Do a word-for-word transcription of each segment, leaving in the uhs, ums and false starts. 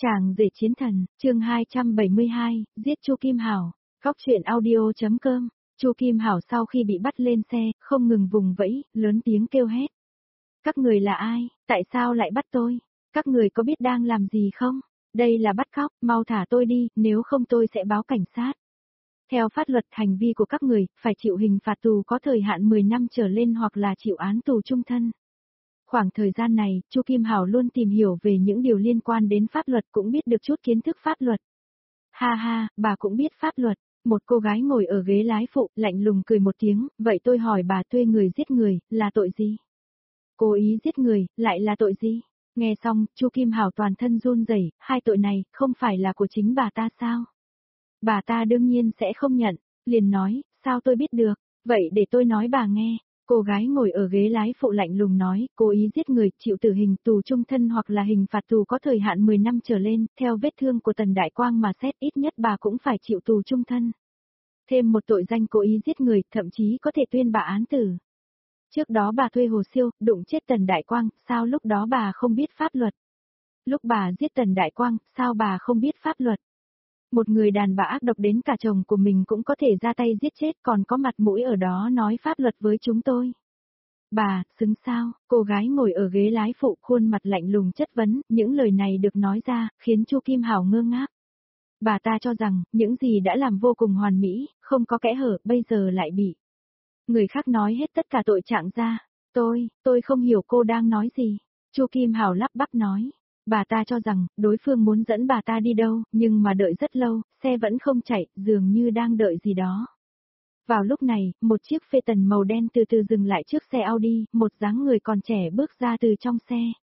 Chàng rể chiến thần, chương hai trăm bảy mươi hai, giết Chu Kim Hảo. Góc truyện audio.com. Chu Kim Hảo sau khi bị bắt lên xe, không ngừng vùng vẫy, lớn tiếng kêu hét. Các người là ai, tại sao lại bắt tôi? Các người có biết đang làm gì không? Đây là bắt cóc, mau thả tôi đi, nếu không tôi sẽ báo cảnh sát. Theo pháp luật, hành vi của các người, phải chịu hình phạt tù có thời hạn mười năm trở lên hoặc là chịu án tù chung thân. Khoảng thời gian này, Chu Kim Hảo luôn tìm hiểu về những điều liên quan đến pháp luật, cũng biết được chút kiến thức pháp luật. Ha ha, bà cũng biết pháp luật. Một cô gái ngồi ở ghế lái phụ, lạnh lùng cười một tiếng, vậy tôi hỏi bà, thuê người giết người, là tội gì? Cố ý giết người, lại là tội gì? Nghe xong, Chu Kim Hảo toàn thân run rẩy, hai tội này, không phải là của chính bà ta sao? Bà ta đương nhiên sẽ không nhận, liền nói, sao tôi biết được, vậy để tôi nói bà nghe. Cô gái ngồi ở ghế lái phụ lạnh lùng nói, cố ý giết người, chịu tử hình, tù chung thân hoặc là hình phạt tù có thời hạn mười năm trở lên, theo vết thương của Tần Đại Quang mà xét, ít nhất bà cũng phải chịu tù chung thân. Thêm một tội danh cố ý giết người, thậm chí có thể tuyên bà án tử. Trước đó bà thuê Hồ Siêu, đụng chết Tần Đại Quang, sao lúc đó bà không biết pháp luật? Lúc bà giết Tần Đại Quang, sao bà không biết pháp luật? Một người đàn bà ác độc đến cả chồng của mình cũng có thể ra tay giết chết, còn có mặt mũi ở đó nói pháp luật với chúng tôi. Bà, xứng sao? Cô gái ngồi ở ghế lái phụ khuôn mặt lạnh lùng chất vấn, những lời này được nói ra, khiến Chu Kim Hảo ngơ ngác. Bà ta cho rằng, những gì đã làm vô cùng hoàn mỹ, không có kẽ hở, bây giờ lại bị người khác nói hết tất cả tội trạng ra. Tôi, tôi không hiểu cô đang nói gì. Chu Kim Hảo lắp bắp nói. Bà ta cho rằng, đối phương muốn dẫn bà ta đi đâu, nhưng mà đợi rất lâu, xe vẫn không chạy, dường như đang đợi gì đó. Vào lúc này, một chiếc phê tần màu đen từ từ dừng lại trước xe Audi, một dáng người còn trẻ bước ra từ trong xe.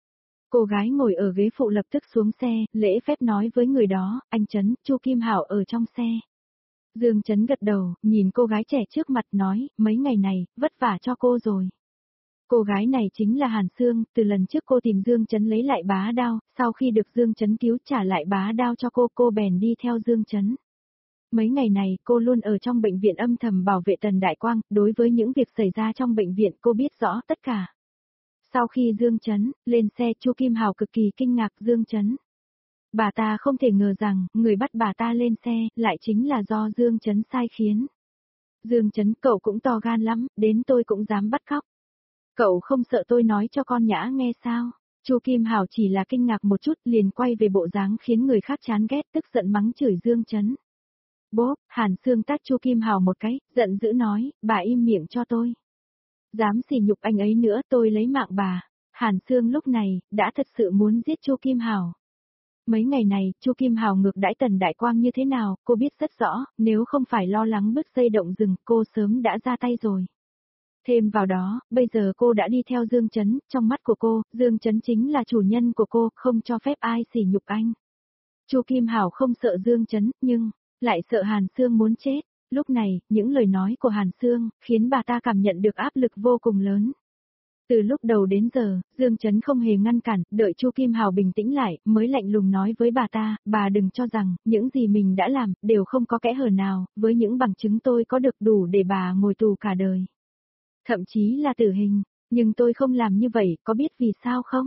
Cô gái ngồi ở ghế phụ lập tức xuống xe, lễ phép nói với người đó, anh Trấn, Chu Kim Hảo ở trong xe. Dương Trấn gật đầu, nhìn cô gái trẻ trước mặt nói, mấy ngày này, vất vả cho cô rồi. Cô gái này chính là Hàn Sương, từ lần trước cô tìm Dương Trấn lấy lại bá đao, sau khi được Dương Trấn cứu trả lại bá đao cho cô, cô bèn đi theo Dương Trấn. Mấy ngày này, cô luôn ở trong bệnh viện âm thầm bảo vệ Tần Đại Quang, đối với những việc xảy ra trong bệnh viện cô biết rõ tất cả. Sau khi Dương Trấn lên xe, Chu Kim Hảo cực kỳ kinh ngạc Dương Trấn. Bà ta không thể ngờ rằng, người bắt bà ta lên xe, lại chính là do Dương Trấn sai khiến. Dương Trấn, cậu cũng to gan lắm, đến tôi cũng dám bắt cóc. Cậu không sợ tôi nói cho con Nhã nghe sao? Chu Kim Hảo chỉ là kinh ngạc một chút, liền quay về bộ dáng khiến người khác chán ghét, tức giận mắng chửi Dương Trấn. Bốp, Hàn Sương tát Chu Kim Hảo một cái, giận dữ nói, bà im miệng cho tôi. Dám sỉ nhục anh ấy nữa, tôi lấy mạng bà. Hàn Sương lúc này, đã thật sự muốn giết Chu Kim Hảo. Mấy ngày này, Chu Kim Hảo ngược đãi Tần Đại Quang như thế nào, cô biết rất rõ, nếu không phải lo lắng bứt dây động rừng, cô sớm đã ra tay rồi. Thêm vào đó, bây giờ cô đã đi theo Dương Trấn, trong mắt của cô, Dương Trấn chính là chủ nhân của cô, không cho phép ai sỉ nhục anh. Chu Kim Hảo không sợ Dương Trấn, nhưng lại sợ Hàn Sương muốn chết. Lúc này, những lời nói của Hàn Sương khiến bà ta cảm nhận được áp lực vô cùng lớn. Từ lúc đầu đến giờ, Dương Trấn không hề ngăn cản, đợi Chu Kim Hảo bình tĩnh lại, mới lạnh lùng nói với bà ta, bà đừng cho rằng, những gì mình đã làm, đều không có kẽ hở nào, với những bằng chứng tôi có được đủ để bà ngồi tù cả đời. Thậm chí là tử hình, nhưng tôi không làm như vậy, có biết vì sao không?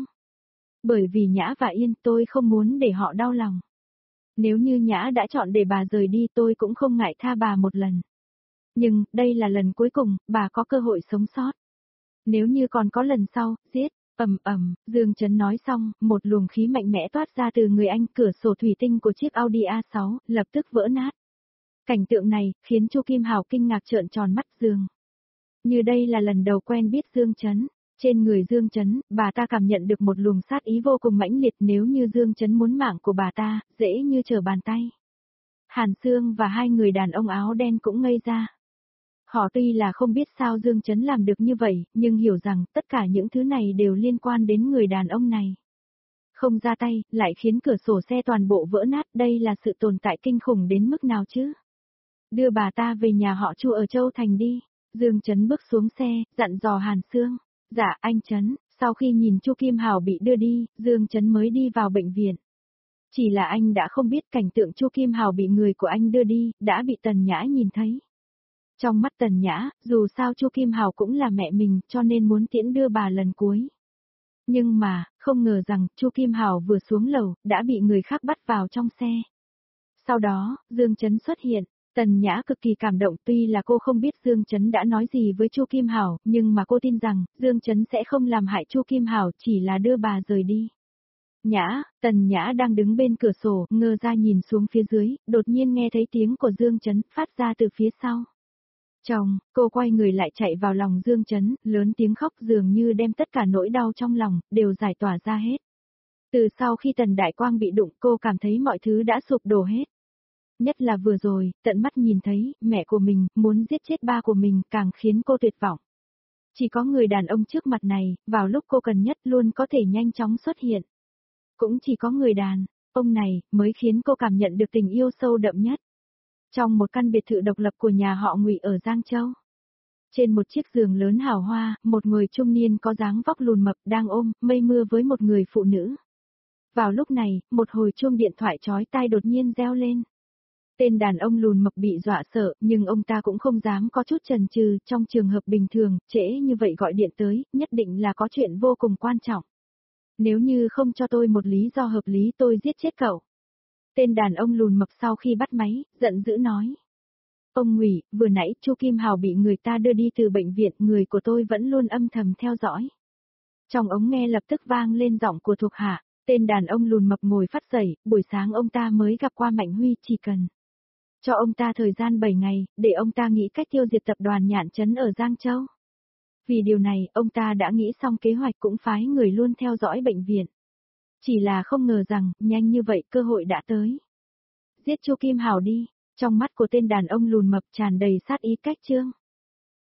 Bởi vì Nhã và Yên, tôi không muốn để họ đau lòng. Nếu như Nhã đã chọn để bà rời đi, tôi cũng không ngại tha bà một lần. Nhưng, đây là lần cuối cùng, bà có cơ hội sống sót. Nếu như còn có lần sau, giết, ầm ầm, Dương Trấn nói xong, một luồng khí mạnh mẽ toát ra từ người anh, cửa sổ thủy tinh của chiếc Audi a sáu, lập tức vỡ nát. Cảnh tượng này, khiến Chu Kim Hảo kinh ngạc trợn tròn mắt Dương. Như đây là lần đầu quen biết Dương Trấn. Trên người Dương Trấn, bà ta cảm nhận được một luồng sát ý vô cùng mãnh liệt, nếu như Dương Trấn muốn mạng của bà ta, dễ như trở bàn tay. Hàn Sương và hai người đàn ông áo đen cũng ngây ra. Họ tuy là không biết sao Dương Trấn làm được như vậy, nhưng hiểu rằng tất cả những thứ này đều liên quan đến người đàn ông này. Không ra tay, lại khiến cửa sổ xe toàn bộ vỡ nát, đây là sự tồn tại kinh khủng đến mức nào chứ? Đưa bà ta về nhà họ Chu ở Châu Thành đi. Dương Trấn bước xuống xe, dặn dò Hàn Sương. Dạ, anh Trấn. Sau khi nhìn Chu Kim Hảo bị đưa đi, Dương Trấn mới đi vào bệnh viện. Chỉ là anh đã không biết cảnh tượng Chu Kim Hảo bị người của anh đưa đi, đã bị Tần Nhã nhìn thấy. Trong mắt Tần Nhã, dù sao Chu Kim Hảo cũng là mẹ mình, cho nên muốn tiễn đưa bà lần cuối. Nhưng mà, không ngờ rằng, Chu Kim Hảo vừa xuống lầu, đã bị người khác bắt vào trong xe. Sau đó, Dương Chấn xuất hiện, Tần Nhã cực kỳ cảm động, tuy là cô không biết Dương Chấn đã nói gì với Chu Kim Hảo, nhưng mà cô tin rằng, Dương Chấn sẽ không làm hại Chu Kim Hảo, chỉ là đưa bà rời đi. Nhã, Tần Nhã đang đứng bên cửa sổ, ngơ ra nhìn xuống phía dưới, đột nhiên nghe thấy tiếng của Dương Chấn phát ra từ phía sau. Chồng, cô quay người lại chạy vào lòng Dương Chấn, lớn tiếng khóc dường như đem tất cả nỗi đau trong lòng, đều giải tỏa ra hết. Từ sau khi Tần Đại Quang bị đụng cô cảm thấy mọi thứ đã sụp đổ hết. Nhất là vừa rồi, tận mắt nhìn thấy, mẹ của mình, muốn giết chết ba của mình, càng khiến cô tuyệt vọng. Chỉ có người đàn ông trước mặt này, vào lúc cô cần nhất luôn có thể nhanh chóng xuất hiện. Cũng chỉ có người đàn ông này, mới khiến cô cảm nhận được tình yêu sâu đậm nhất. Trong một căn biệt thự độc lập của nhà họ Ngụy ở Giang Châu. Trên một chiếc giường lớn hào hoa, một người trung niên có dáng vóc lùn mập đang ôm, mây mưa với một người phụ nữ. Vào lúc này, một hồi chuông điện thoại chói tai đột nhiên reo lên. Tên đàn ông lùn mập bị dọa sợ, nhưng ông ta cũng không dám có chút chần chừ, trong trường hợp bình thường, trễ như vậy gọi điện tới, nhất định là có chuyện vô cùng quan trọng. Nếu như không cho tôi một lý do hợp lý tôi giết chết cậu. Tên đàn ông lùn mập sau khi bắt máy, giận dữ nói. Ông Ngụy, vừa nãy Chu Kim Hào bị người ta đưa đi từ bệnh viện, người của tôi vẫn luôn âm thầm theo dõi. Trong ống nghe lập tức vang lên giọng của thuộc hạ, tên đàn ông lùn mập ngồi phát dậy, buổi sáng ông ta mới gặp qua Mạnh Huy, chỉ cần cho ông ta thời gian bảy ngày, để ông ta nghĩ cách tiêu diệt tập đoàn Nhạn Trấn ở Giang Châu. Vì điều này, ông ta đã nghĩ xong kế hoạch cũng phái người luôn theo dõi bệnh viện. Chỉ là không ngờ rằng, nhanh như vậy cơ hội đã tới. Giết Chu Kim Hảo đi, trong mắt của tên đàn ông lùn mập tràn đầy sát ý cách chương.